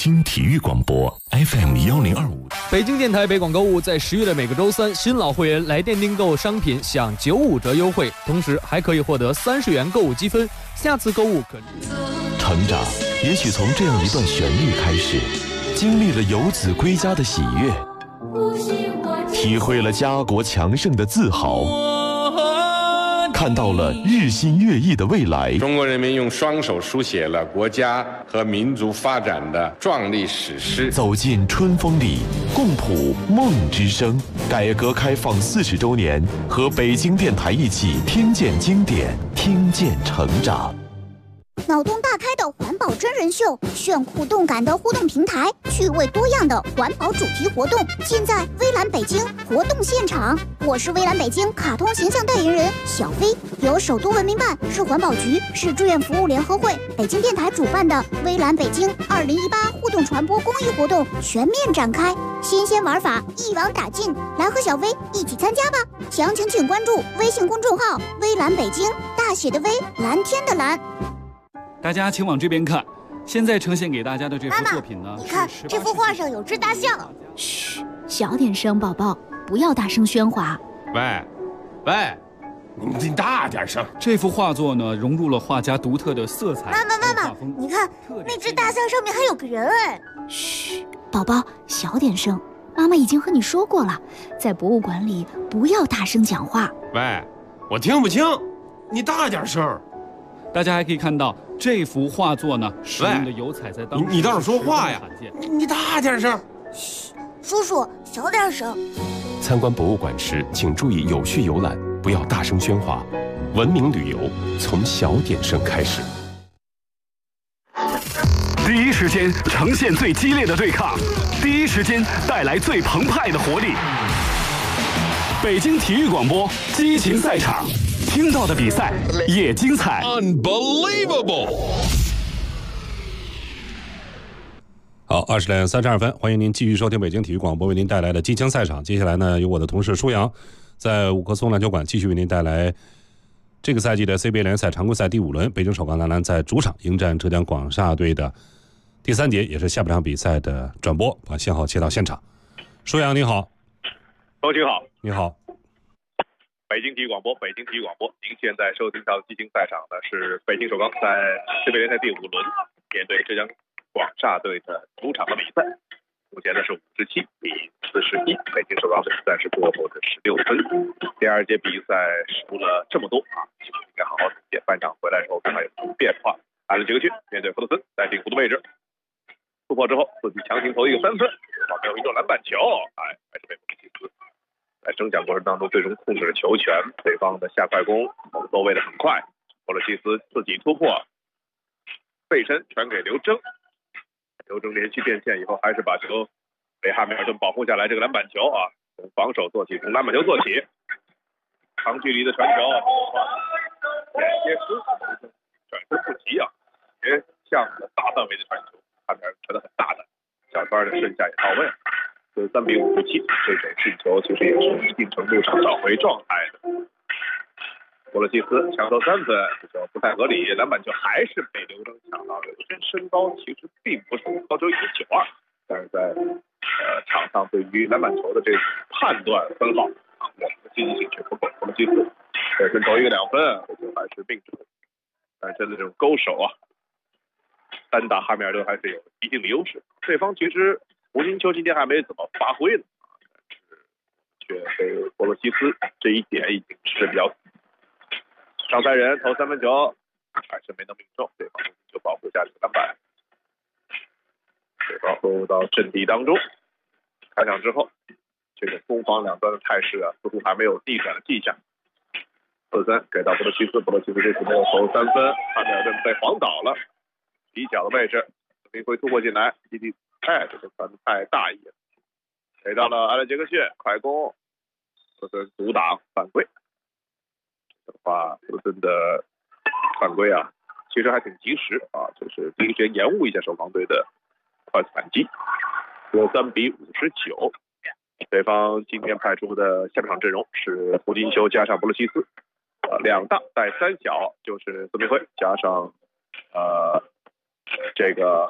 京体育广播 FM1025。 北京电台北广购物在10月的每个周三，新老会员来电订购商品享95折优惠，同时还可以获得30元购物积分，下次购物可。 成长也许从这样一段旋律开始，经历了游子归家的喜悦，体会了家国强盛的自豪，看到了日新月异的未来。 中国人民用双手书写了国家和民族发展的壮丽史诗。 走进春风里，共谱梦之声。改革开放40周年，和北京电台一起听见经典，听见成长。 脑洞大开的环保真人秀，炫酷动感的互动平台，趣味多样的环保主题活动，尽在微蓝北京活动现场。我是微蓝北京卡通形象代言人小飞，由首都文明办、市环保局、市志愿服务联合会、北京电台主办的微蓝北京2018互动传播公益活动全面展开，新鲜玩法一网打尽，来和小飞一起参加吧！详情请关注微信公众号“微蓝北京”，大写的微，蓝天的蓝。 大家请往这边看，现在呈现给大家的这幅作品呢， 你看这幅画上有只大象。 嘘，小点声，宝宝，不要大声喧哗。 喂，你大点声。 这幅画作呢，融入了画家独特的色彩。 妈妈，你看那只大象上面还有个人哎。 嘘，宝宝，小点声。妈妈已经和你说过了，在博物馆里不要大声讲话。 喂，我听不清，你大点声。 大家还可以看到这幅画作呢，使用的油彩在当时你倒是说话呀！你大点声。 嘘，叔叔小点声。 参观博物馆时，请注意有序游览，不要大声喧哗。文明旅游从小点声开始。 第一时间呈现最激烈的对抗，第一时间带来最澎湃的活力。北京体育广播激情赛场。听到的比赛也精彩 ，Unbelievable！ 好，20点32分，欢迎您继续收听北京体育广播为您带来的激情赛场。接下来呢，由我的同事舒阳在五棵松篮球馆继续为您带来这个赛季的 CBA 联赛常规赛第5轮，北京首钢男篮在主场迎战浙江广厦队的第3节，也是下半场比赛的转播，把信号切到现场。舒阳你好。 周青好。 你好。 北京体育广播，北京体育广播，您现在收听到的激情赛场呢是北京首钢在CBA联赛第5轮面对浙江广厦队的主场的比赛，目前呢是57比41，北京首钢队暂时落后的16分。第2节比赛输了这么多啊，应该好好总结，半场回来之后看看有什么变化。艾伦杰克逊面对弗德森在顶弧的位置，突破之后自己强行投一个3分，没有一个篮板球，还是被弗奇斯在争抢过程当中最终控制了球权，对方的下快攻猛斗位的很快，弗洛西斯自己突破，背身传给刘铮，刘铮连续变线以后还是把球被汉密尔顿保护下来，这个篮板球啊，从防守做起，从篮板球做起，长距离的传球，间接失误，转身不及啊，也像大范围的传球，汉密尔顿传得很大的，小圈的顺下也到位了。3比57，这种进球其实也是一定程度上找回状态的。弗洛西斯抢投3分，这球不太合理，篮板球还是被刘铮抢到了。刘铮身高其实并不是高，只有1.92，但是在场上对于篮板球的这个判断分号啊，我们的积极性却不够。弗洛西斯本身投一个2分，这球还是命中，但是真的这种勾手啊，单打汉密尔顿还是有一定的优势。对方其实胡金秋今天还没怎么发挥呢，却被弗洛西斯这一点已经是比较上赛人投3分球还是没能命中，对方就保护下这个篮板，对方落入到阵地当中。开场之后，这个攻防两端的态势啊，似乎还没有逆转的迹象。4-3给到弗洛西斯，弗洛西斯这次没有投3分，汉密尔顿被晃倒了，底角的位置，林辉突破进来，这个传的太大意了，给到了艾伦杰克逊，快攻，弗森阻挡犯规。这话弗森的犯规啊，其实还挺及时啊，就是第一时间延误一下首钢队的快速反击。3比59，对方今天派出的下半场阵容是胡金秋加上弗洛西斯，2大带3小就是孙明辉加上这个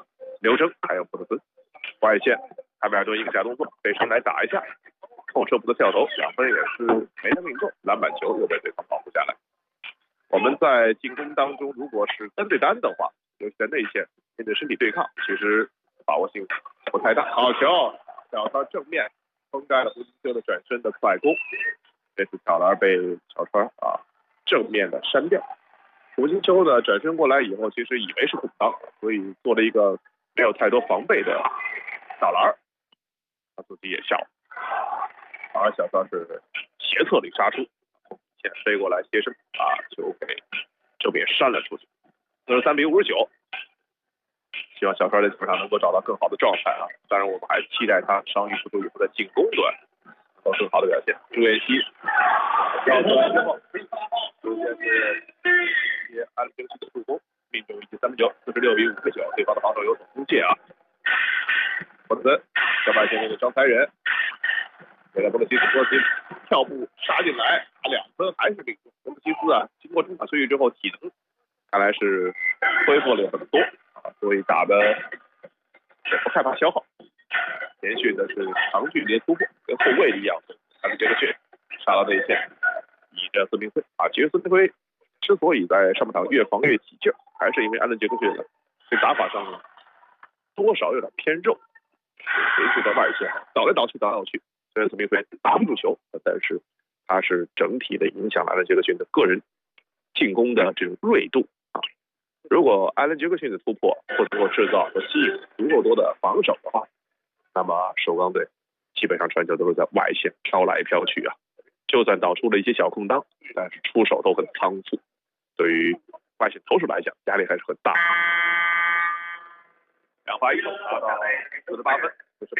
刘铮还有布德森。外线卡梅尔顿一个假动作，背身来打一下，后撤步的跳投，2分也是没能命中，篮板球又被对方保护下来。我们在进攻当中，如果是单对单的话，尤其在内线面对身体对抗，其实把握性不太大。好球，小川正面封盖了胡金秋的转身的快攻，这次挑篮被小川正面的删掉。胡金秋呢转身过来以后，其实以为是空当，所以做了一个没有太多防备的倒篮，他自己也笑了。而小川是斜侧里杀出，先飞过来接身球给正面扇了出去。43比59，希望小川在球场能够找到更好的状态当然，我们还期待他伤愈复出以后在进攻端有更好的表现。朱彦曦到出来之后，首先是接安平西的助攻，命中1记3分球，46比59，对方的防守有所松懈博特森在外线那个张才仁，给了博勒西斯，跳步杀进来，打2分还是命中。博勒西斯经过中场休息之后，体能看来是恢复了很多所以打的也不害怕消耗。连续的是长距离突破，跟后卫的一样，他们这个是杀到内线，倚着孙明辉其实孙明辉之所以在上半场越防越起劲，还是因为安伦杰克逊这打法上多少有点偏肉，连续在外线倒来倒去，虽然孙明辉打不住球，但是他是整体的影响了安伦杰克逊的个人进攻的这种锐度如果安伦杰克逊的突破或者说制造和吸引足够多的防守的话，那么首钢队基本上传球都是在外线飘来飘去就算导出了一些小空当，但是出手都很仓促，对于外线投手来讲压力还是很大。2罚1中达到48分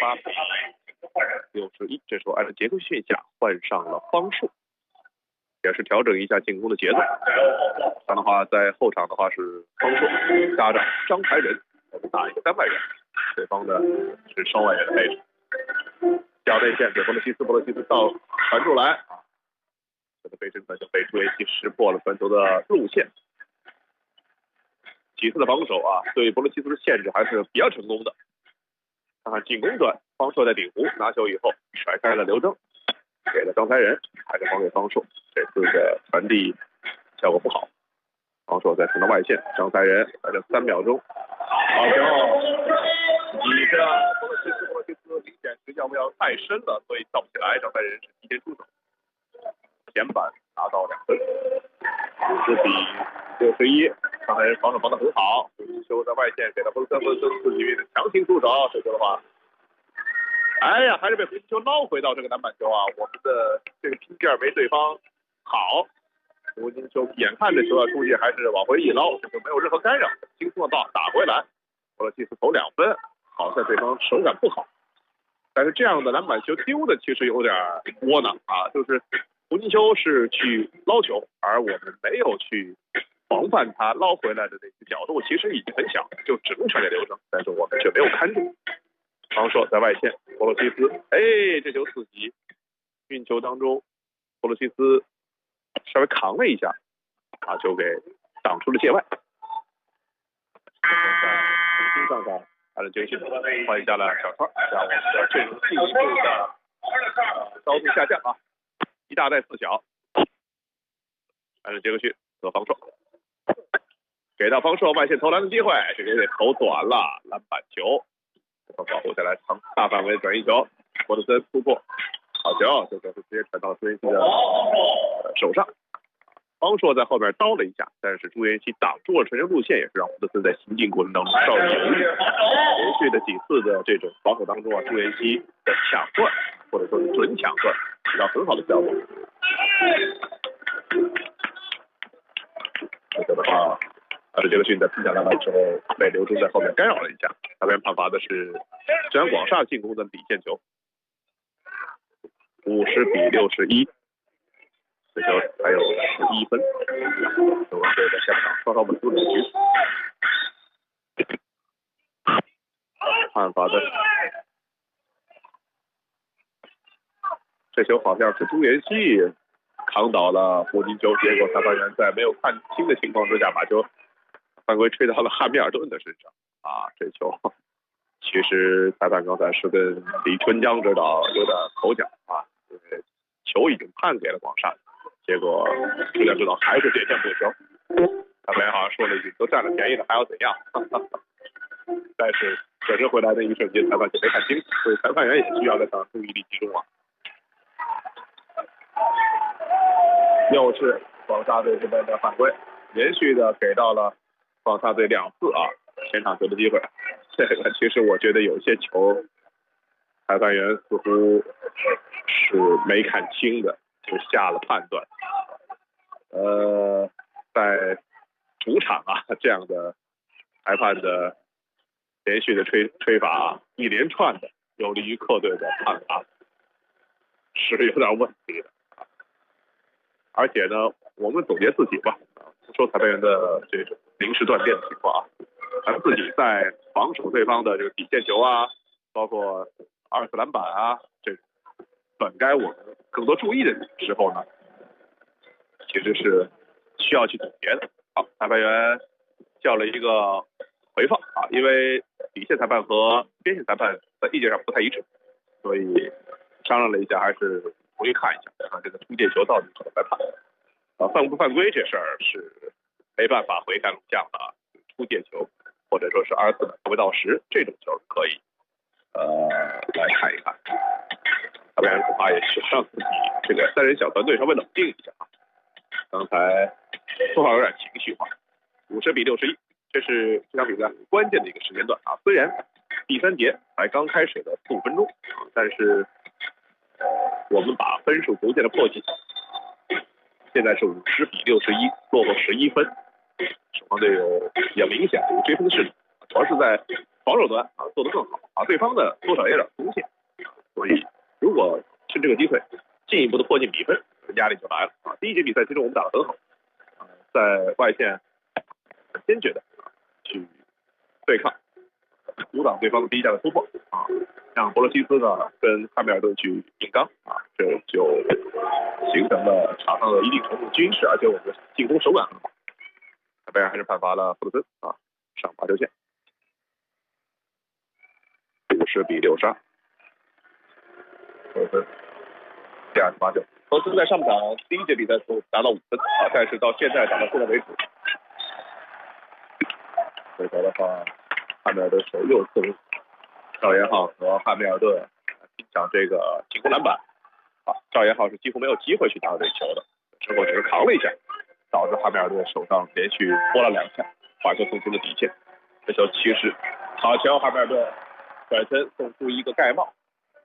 ，48-61。这时候按照杰克逊下换上了方硕，也是调整一下进攻的节奏。这样的话，在后场的话是方硕搭档张才仁，我们打一个单外援，对方的是双外援的配置。角内线给博勒西斯到传出来这个背身传球被朱彦曦识破了传球的路线。几次的防守对博勒西斯的限制还是比较成功的。看看进攻端，方硕在顶弧拿球以后甩开了刘铮，给了张才仁，还是还给方硕。这次的传递效果不好，方硕再传到外线，张才仁还剩3秒钟，好球！你这博勒西斯明显是要不要太深了，所以跳不起来。张才仁是提前出手，前板拿到2分，50比61。张才仁防守防得很好，胡金秋在外线给了博勒西斯自己强行出手，这球的话，还是被胡金秋捞回到这个篮板球我们的这个拼劲没对方好。胡金秋眼看着球要出去，还是往回一捞，就没有任何干扰，轻松的打回来。博勒西斯投2分，好在对方手感不好，但是这样的篮板球丢的其实有点窝囊就是胡金秋是去捞球，而我们没有去防范他捞回来的那个角度，其实已经很小，就只能传给刘铮，但是我们却没有看住。方硕在外线，博勒西斯，这球刺激，运球当中，博勒西斯稍微扛了一下，就给挡出了界外。重新上场，安伦杰克逊换下了小川，让我们的阵容进一步的高度下降一大带4小。安伦杰克逊和方硕，给到方硕外线投篮的机会，这个有点投短了，篮板球。保护下来，大范围转移球，博特森突破，好球，这个是直接传到朱彦曦的手上。方硕在后边刀了一下，但是朱彦曦挡住了传球路线，也是让博特森在行进过程当中稍有犹豫。连续的几次的这种防守当中朱彦曦的抢断或者说是准抢断起到很好的效果。这个的话，杰克逊在拼抢篮板的时候被刘铮在后面干扰了一下，那边判罚的是浙江广厦进攻的底线球，50比61，这球还有11分，中国队在下半场稍稍稳住了局。判罚的这球好像是朱彦曦扛倒了胡金秋，结果裁判员在没有看清的情况之下，把球犯规吹到了汉密尔顿的身上这球其实裁判刚才是跟李春江指导有点口角啊，因为球已经判给了广厦，结果春江指导还是点线补球。裁判好像说了一句：“都占了便宜了，还要怎样？”但是转身回来的一瞬间，裁判就没看清，所以裁判员也需要在场注意力集中啊。又是广厦队这边的犯规，连续的给到了广厦队2次啊前场球的机会。这个其实我觉得有些球，裁判员似乎是没看清的，就下了判断。在主场啊，这样的裁判的连续的吹罚啊，一连串的有利于客队的判罚，是有点问题的。而且呢，我们总结自己吧，不说裁判员的这种临时断电的情况啊，咱们自己在防守对方的这个底线球啊，包括2次篮板啊，这本该我们更多注意的时候呢，其实是需要去总结的。好，裁判员叫了一个回放啊，因为底线裁判和边线裁判在意见上不太一致，所以商量了一下，还是回去看一下这个出界球到底怎么来判啊？犯不犯规这事儿是没办法回看录像的啊。出界球或者说是2次不到10这种球可以来看一看。裁判员恐怕也需要让自己这个3人小团队稍微冷静一下啊。刚才说话有点情绪化，50比61，这是这场比赛很关键的一个时间段啊。虽然第3节才刚开始的4、5分钟啊，但是我们把分数逐渐的迫近，现在是50比61，落后11分。守方队有比较明显的一个追分的势力，主要是在防守端啊做得更好啊，对方的多少有点松懈，所以如果趁这个机会进一步的迫近比分，压力就来了啊。第1节比赛其实我们打得很好，在外线很坚决的去对抗，阻挡对方的第一下的突破啊，让博罗西斯呢跟汉密尔顿去硬刚啊，这就形成了场上的一定程度均势，而且我们的进攻手感很好。裁判员还是判罚了弗鲁森啊上罚球线，50比62，弗鲁森第2次罚球。弗鲁森在上半场第1节比赛时候拿到5分啊，但是到现在打到现在为止，回头的话，汉密尔顿手又次赵延浩和汉密尔顿拼抢这个进攻篮板啊，赵延浩是几乎没有机会去打到这球的，之后只是扛了一下，导致汉密尔顿手上连续拨了2下，把球送出了底线。这球其实好球，汉密尔顿转身送出一个盖帽，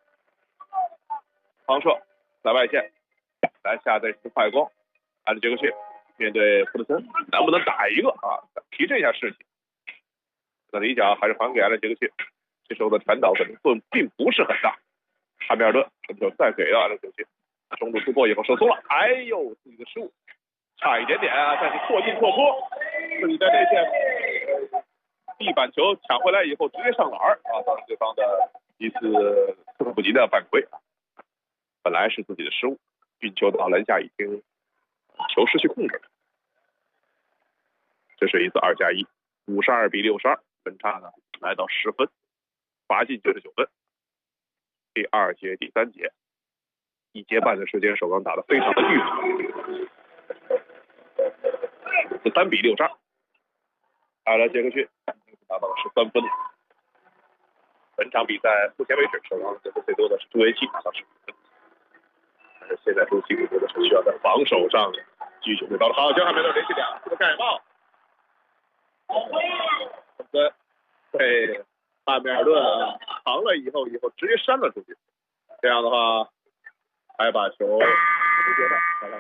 方硕在外线篮下的是快攻，安德杰克逊面对弗鲁森，能不能打一个啊？提振一下士气。那理想还是还给安德杰克逊，这时候的传导可能并不是很大。汉密尔顿这球再给到安德杰克逊，中路突破以后手松了，哎呦，自己的失误。差一点点啊，但是错进错出，自己在内线地板球抢回来以后直接上篮啊，造成对方的一次措手不及的犯规。本来是自己的失误，运球到篮下已经球失去控制，这是一次2+1，52比62，分差呢来到10分，罚进99分。第2节第3节1节半的时间，首钢打得非常的郁闷。3比62，阿拉杰克逊拿到了13分。本场比赛目前为止，首钢得分最多的是朱维奇拿到15分。但是现在朱维奇更多的是需要在防守上继续回到了好球，还没有连续2次的盖帽。被汉密尔顿扛了以后直接扇了出去，这样的话还把球直接的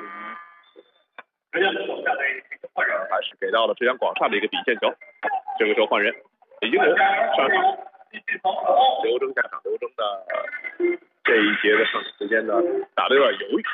还是给到了浙江广厦的一个底线球。这个时候换人，李金龙上场，刘铮下场。刘铮的这一节的上场时间呢打得有点犹豫。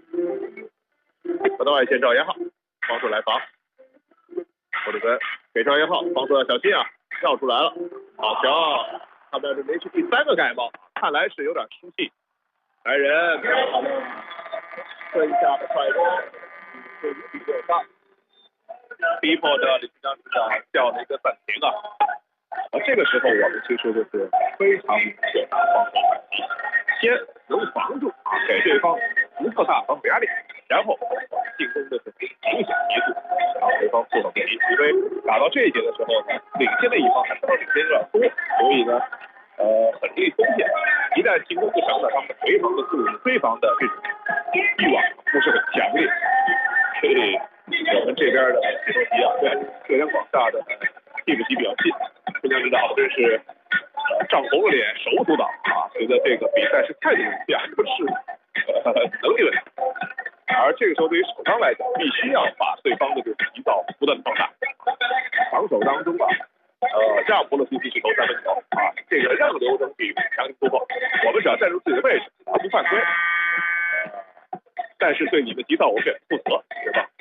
回到外线，赵延浩方硕来防，或者跟给赵延浩，方硕要小心啊，跳出来了，好球！他们连续第3个盖帽，看来是有点生气。来人，这一下的快攻是5比63，逼迫着李金刚指导叫了一个暂停啊。 这个时候我们其实就是非常明显的防守反击，先能防住给对方不特大防守压力，然后进攻的是明显一度，让对方受到攻击。因为打到这一节的时候呢，领先的一方还是领先有点多，所以呢，很容易松懈。一旦进攻不成呢，他们的回防的速度、追防的这种欲望不是很强烈。所以我们这边的这种比较对浙江广厦的替补席比较近，浙江指导真是涨红了脸，手舞足蹈啊！觉得这个比赛是态度问题，不是能力问题。而这个时候对于首钢来讲，必须要把对方的这个急躁不断放大。防守当中啊，让博洛西去投3分球啊，这个让刘登比强行突破，我们只要站住自己的位置，不犯规。但是对你的急躁我们也负责，对吧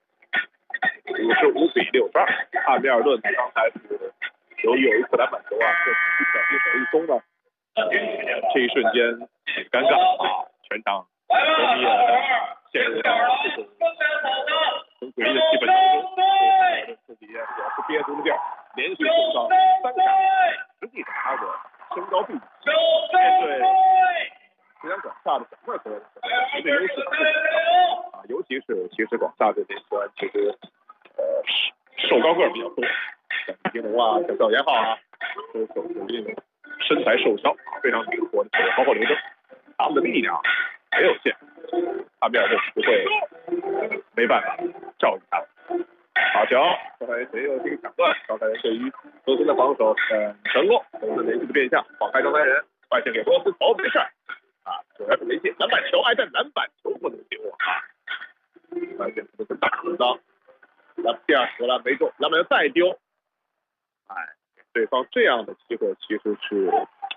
？55比62，汉密尔顿刚才是由于有一次篮板球啊，这不小心手一松呢，这一瞬间很尴尬啊，全场球迷也陷入到这种很诡异的气氛当中，自己也是憋足了劲儿，连续送到3个下，实际上他的身高臂面对浙江广厦的整个球员绝对优势啊，尤其是广厦这边球员其实瘦高个比较多，像李金龙啊，像赵延浩啊，都属于身材瘦小、非常灵活的球员，包括刘铮，他们的力量很有限，他们也不会没办法照顾他。好球，刚才谁又这个抢断？刚才对于罗森的防守成功，罗森连续的变向，晃开张三人，外线给罗斯投，没事啊，主要是没进篮板球，但篮板球不能丢啊，外线不是大死当。第二球篮没中，篮板球再丢，对方这样的机会其实是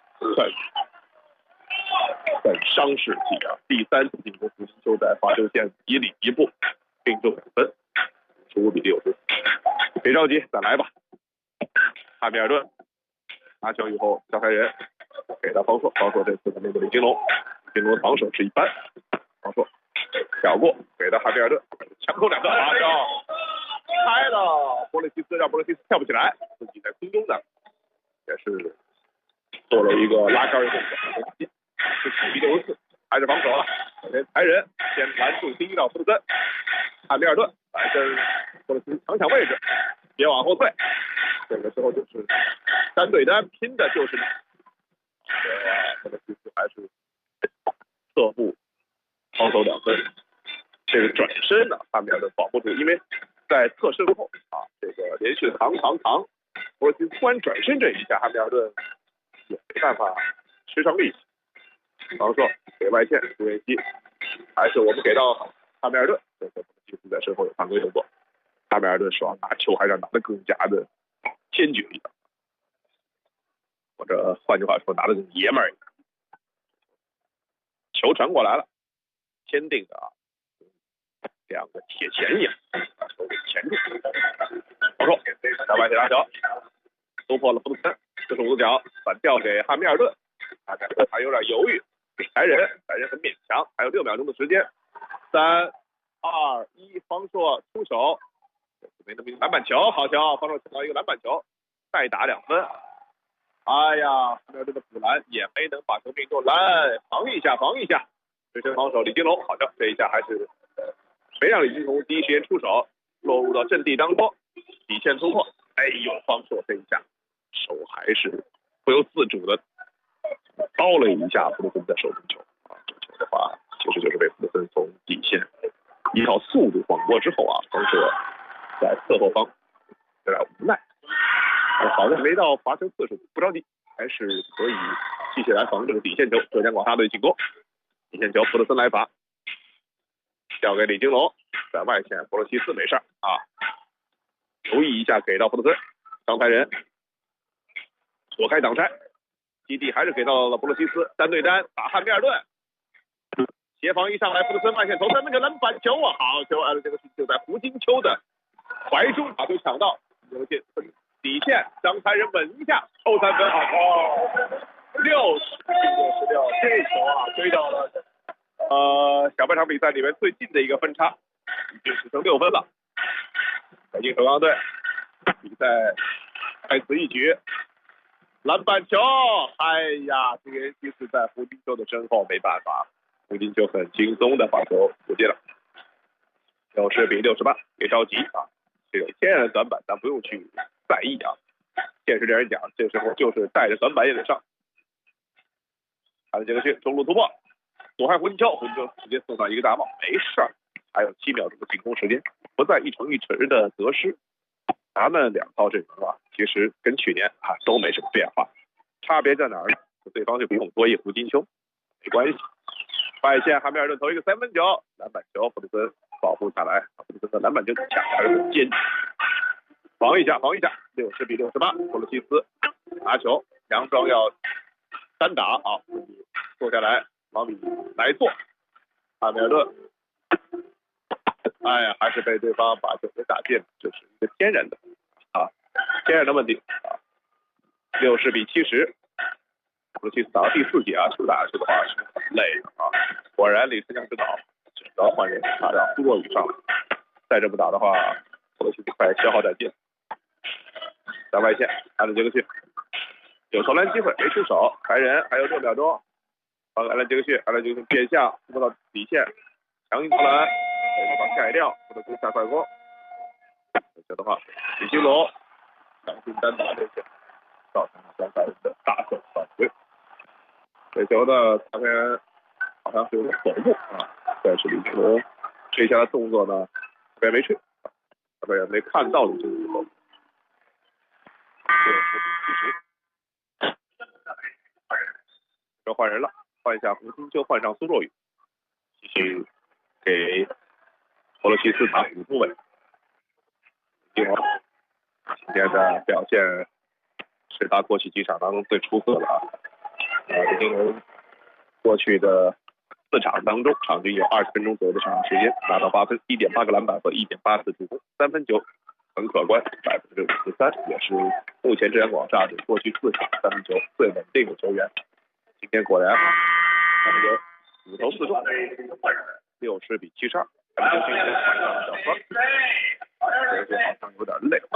很伤士气啊！第3次进攻，福星球在罚球线1里1步，并中2分，15比60。别着急，再来吧。汉密尔顿拿球以后，小开人给他方硕，方硕这次的那个李金龙，李金龙的防守是一般，方硕挑过给他汉密尔顿，强扣2个，好球！开了，波利西斯让波利西斯跳不起来，自己在空中呢也是做了一个拉杆的动作，是9比64，还是防守了。抬人先拦住第一道福特森，汉密尔顿来跟波利西斯抢位置，别往后退。这个时候就是3对单，拼的就是你。波利西斯还是侧步防守2分，这个转身呢，汉密尔顿保不住，因为在侧身后啊，这个连续扛，波利西斯突然转身这一下，汉密尔顿也没办法吃上力气。防守给外线朱彦西，还是我们给到汉密尔顿，这个波利西斯在身后有犯规动作，汉密尔顿手上拿球还是拿得更加的坚决一点，或者换句话说拿得更爷们儿一点。球传过来了，坚定的啊，2个铁钳一样把球给钳住。防守在外线拿球，突破了福特森，45度角反掉给汉密尔顿，汉密尔顿还有点犹豫，抬人很勉强，还有6秒钟的时间，3、2、1，方硕出手，没那么篮板球，好球，方硕抢到一个篮板球，再打2分。哎呀，汉密尔顿的补篮也没能把球命中，来防一下，追身防守李金龙，好球，这一下还是没让李金龙第一时间出手，落入到阵地当中，底线突破，哎呦，方硕这一下手还是不由自主的包了一下福特森的手中球啊，这球的话其实就是被福特森从底线依靠速度晃过之后啊，方硕在侧后方有点无奈，好像没到罚球次数，不着急，还是可以继续来防这个底线球，浙江广厦队进攻，底线球福特森来罚，交给李金龙，在外线博洛西斯没事啊，犹豫一下给到福特森，张台人躲开挡拆，基地还是给到了博洛西斯，3对单打汉密尔顿，协防一上来，福特森外线投3分球，篮板球啊，好球啊！这个就在胡金秋的怀中把球抢到，有进底线，张台人稳一下抽3分，好球，60比66，这球啊追到了小半场比赛里面最近的一个分差，已经只剩6分了。北京首钢队比赛开始一局， 篮板球，哎呀，这个其实在胡金秋的身后，没办法，胡金秋很轻松的把球扑进了，60比68，别着急啊，这种天然的短板咱不用去在意啊。现实点人讲，这时候就是带着短板也得上。看这个去中路突破，左汉胡金秋，胡金秋直接送上一个大帽，没事儿，还有7秒钟的进攻时间，不在一城一池的得失。咱们2套阵容啊，其实跟去年都没什么变化，差别在哪儿呢？对方就比我们多一胡金秋，没关系。外线汉密尔顿投一个3分球，篮板球，弗里森保护下来，弗里森的篮板球抢还是很坚决。防一下，60比68，普鲁西斯拿球，两双要单打啊，自己坐下来往里来做，汉密尔顿。哎呀，还是被对方把球给打进，这是一个天然的问题啊。60比70，普鲁西斯打到第4节啊，球打下去的话是很累的啊。果然李思强指导，选择换人，拿掉苏若雨上来，再这么打的话，普鲁西斯快消耗殆尽。在外线，安伦杰克逊有投篮机会没出手，还人还有6秒钟，安伦杰克逊变向突破到底线，强行投篮。把它盖掉，或者攻下快攻。这的话，李金龙强行单打这些，造成了双方的大手犯规。这球呢，裁判好像是有点手误啊，但是李金龙这一下的动作呢，裁判没吹，裁判也没看到李金龙的手误。这换人了，换一下胡金秋，换上苏若雨，继续给俄罗西斯打5部位。金龙今天的表现是他过去几场当中最出色的啊。金龙过去的4场当中，场均有20分钟左右的上场时间，拿到8分，1.8个篮板和1.8次助攻，3分球很可观，53%，也是目前浙江广厦队过去4场3分球最稳定的球员。今天果然3分球5投4中，60比72。今天换上小川，好像有点累。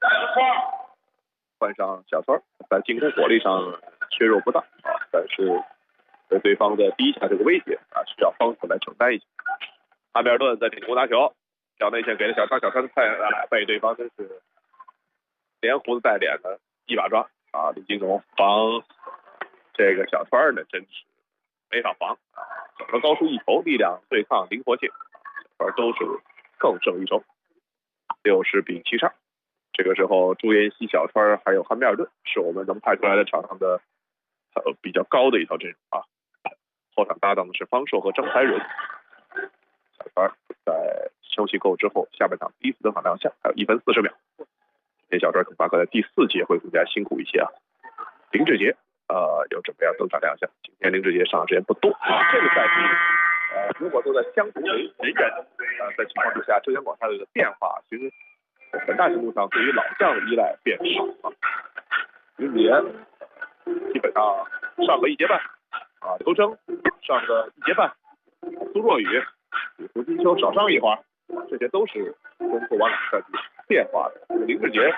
换上小川，在进攻火力上削弱不大啊，但是对对方的第一下这个威胁啊，需要帮手来承担一下。汉密尔顿在顶攻拿球，小内线给了小川，小川被对方真是连胡子带脸的一把抓啊！李金龙防这个小川呢，真是没法防啊！整个高出一头，力量对抗灵活性。都是更胜一筹，60比72。这个时候，朱彦西、小川还有汉密尔顿是我们能派出来的场上的比较高的一套阵容啊。后场搭档的是方硕和张才仁。小川在休息够之后，下半场第一次登场亮相，还有1分40秒。今天小川恐怕在第4节会更加辛苦一些啊。林志杰有准备要登场亮相，今天林志杰上场时间不多啊。这个赛季。如果都在相同为人的情况之下，浙江广厦队的变化其实很大程度上对于老将的依赖变少了。林子杰基本上上个1节半啊，刘铮上个1节半，苏若雨比胡金秋少上一会儿，这些都是跟过往2赛季变化的。林志杰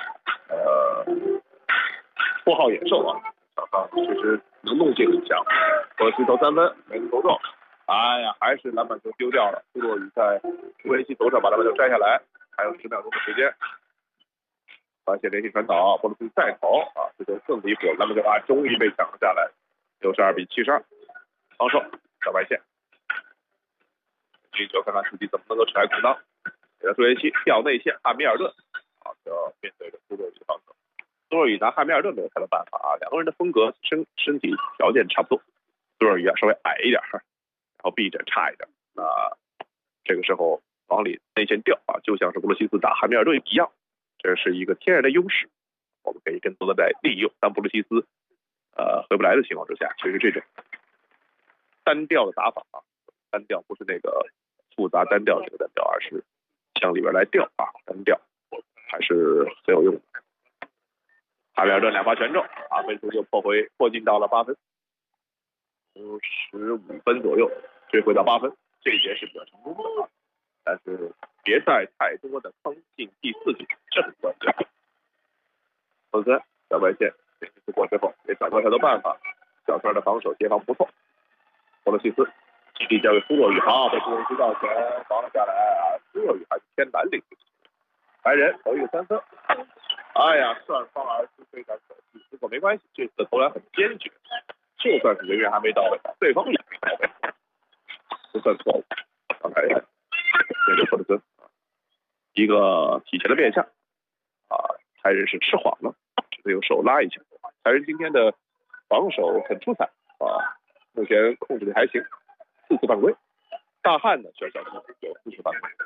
绰号野兽啊，其实能动性很强，可惜投3分没能投中。哎呀，还是篮板球丢掉了。苏若雨在朱彦西头上把篮板球摘下来，还有10秒钟的时间。发现连续传导，波罗斯再投啊，这就更离谱，篮板球终于被抢了下来，62比72。防守在外线，这球看看自己怎么能够扯开空当。给了朱彦西调内线，汉密尔顿啊，就要面对着苏若雨的防守。苏若雨拿汉密尔顿没有太多办法啊，两个人的风格身体条件差不多，苏若雨稍微矮一点。然后臂展差一点，那这个时候往里内线调啊，就像是俄罗西斯打汉密尔顿一样，这是一个天然的优势，我们可以更多的来利用。当俄罗西斯回不来的情况之下，其实这种单调的打法啊，单调不是那个复杂单调这个单调，而是向里边来调啊，单调还是很有用的。汉密尔顿2发全中啊，分数又迫近到了8分。15分左右追回到8分，这一节是比较成功的啊，但是别带太多的坑进第4局，这很关键。后三在外线前期突破之后，也找到太多办法。小川的防守协防不错，波罗西斯基地交给苏若雨，好，被苏若雨知道前防了下来啊。苏若雨还是偏蓝领，白人投一个3分，哎呀，算方而出非常可惜。不过没关系，这次的投篮很坚决，就算是人员还没到位，对方也没到位，不算错误。刚才面对霍德森，一个体前的变向啊，泰人是吃晃了，只能用手拉一下。泰人今天的防守很出彩啊，目前控制力还行，4次犯规。大汉呢，小小的有4次犯规。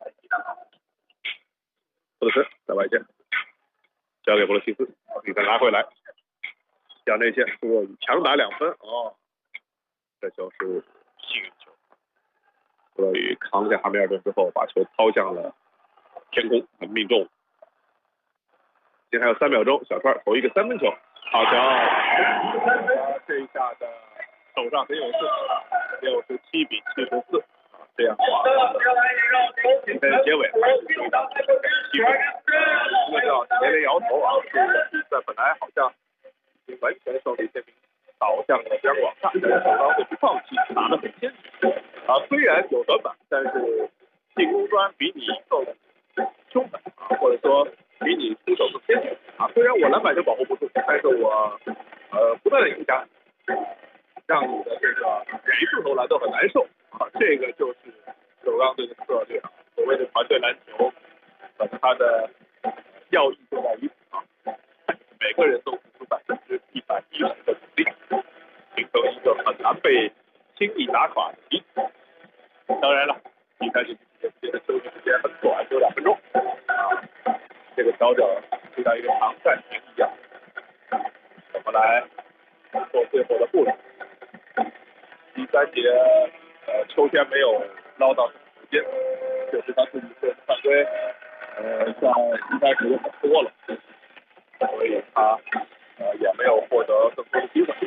霍德森在外线交给波罗西斯，你再拿回来，向内线苏若雨强打2分哦，这球是幸运球。苏若雨扛下哈密尔顿之后，把球抛向了天空，很命中。现在还有3秒钟，小川投一个3分球，好球！这一下的手上很有势，67-74。这样的话，今天的结尾还是有7分。这个叫连连摇头啊！比赛本来好像已经完全胜利天平倒向了央广大，但是首钢队不放弃，打得很坚决啊。虽然有短板，但是进攻端比你更凶狠啊，或者说比你出手更坚决啊。虽然我篮板就保护不住，但是我不断的影响，让你的这个每一次投篮都很难受啊。这个就是首钢队的策略啊。所谓的团队篮球，可能它的要义就在于此啊，每个人都付出110%的努力，形成一个很难被轻易打垮的体系。当然了，比赛这期间的休息时间很短，只有2分钟啊。这个调整就像一个长暂停一样，我们来做最后的部署。第3节，秋天没有捞到时间，就是他自己做犯规，像一开始就很多了，所以他也没有获得更多的机会。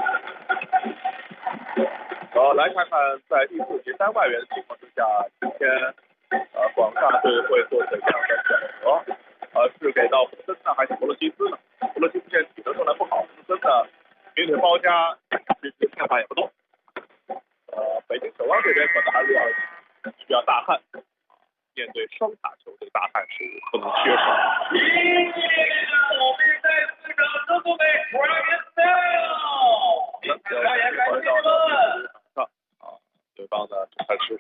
来看看在第4节3外援的情况之下，今天广大队会做怎样的选择？是给到福森呢，还是博洛西斯呢？博洛西斯现在体能状态不好，福森呢明腿包夹，其实看法也不多。北京首钢这边可能还是需要大汉，面对双打球，这个大汉是不能缺少。对方呢，还是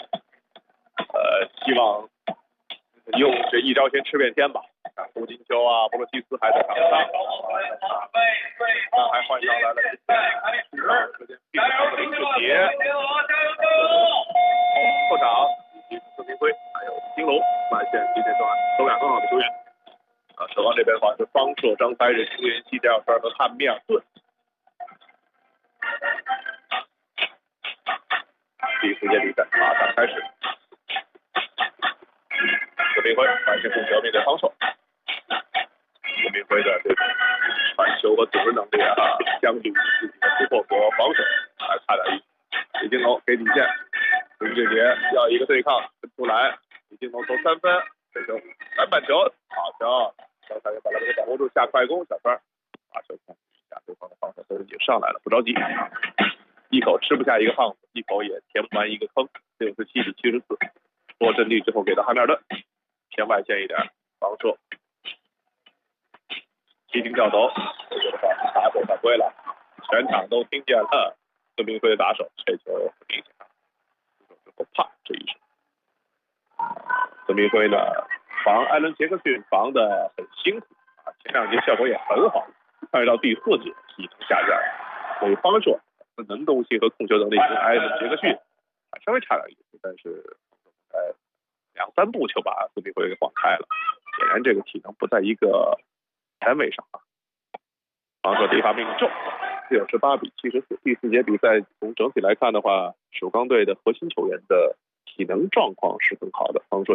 希望用这一招先吃遍天吧。胡金秋啊，博洛西斯还在场上，那还换上来了时间并的林志杰、后场以及孙明辉，还有金龙，外线今天都2很好的球员。首钢这边的话是方硕、张才仁、朱彦西、戴尔和汉密尔顿。第4节比赛马上开始。孙明辉外线控球面对方硕。孙明辉的这个传球和组织能力啊，相比自己的突破和防守还差点意思。李金龙给底线，林志杰要一个对抗分出来，李金龙投3分，这球篮板球，好球！刚才把他这个掌握住，下快攻，小川把球看一下，对方的防守都已经上来了，不着急，一口吃不下一个胖子，一口也填不完一个坑。67-74，多阵地之后给到哈密尔顿，偏外线一点，防守。急停跳投，这个的话是打手犯规了，全场都听见了。孙明辉的打手，这球很明显，出手之后啪这一手。孙明辉呢，防艾伦杰克逊防的很辛苦啊，前2节效果也很好，但是到第4节体能下降，所以方硕能动性和控球能力跟艾伦杰克逊还稍微差点意思，但是2-3步就把孙明辉给晃开了，显然这个体能不在一个单位上啊。方硕第一发命中，98-74。第4节比赛从整体来看的话，首钢队的核心球员的体能状况是更好的。方硕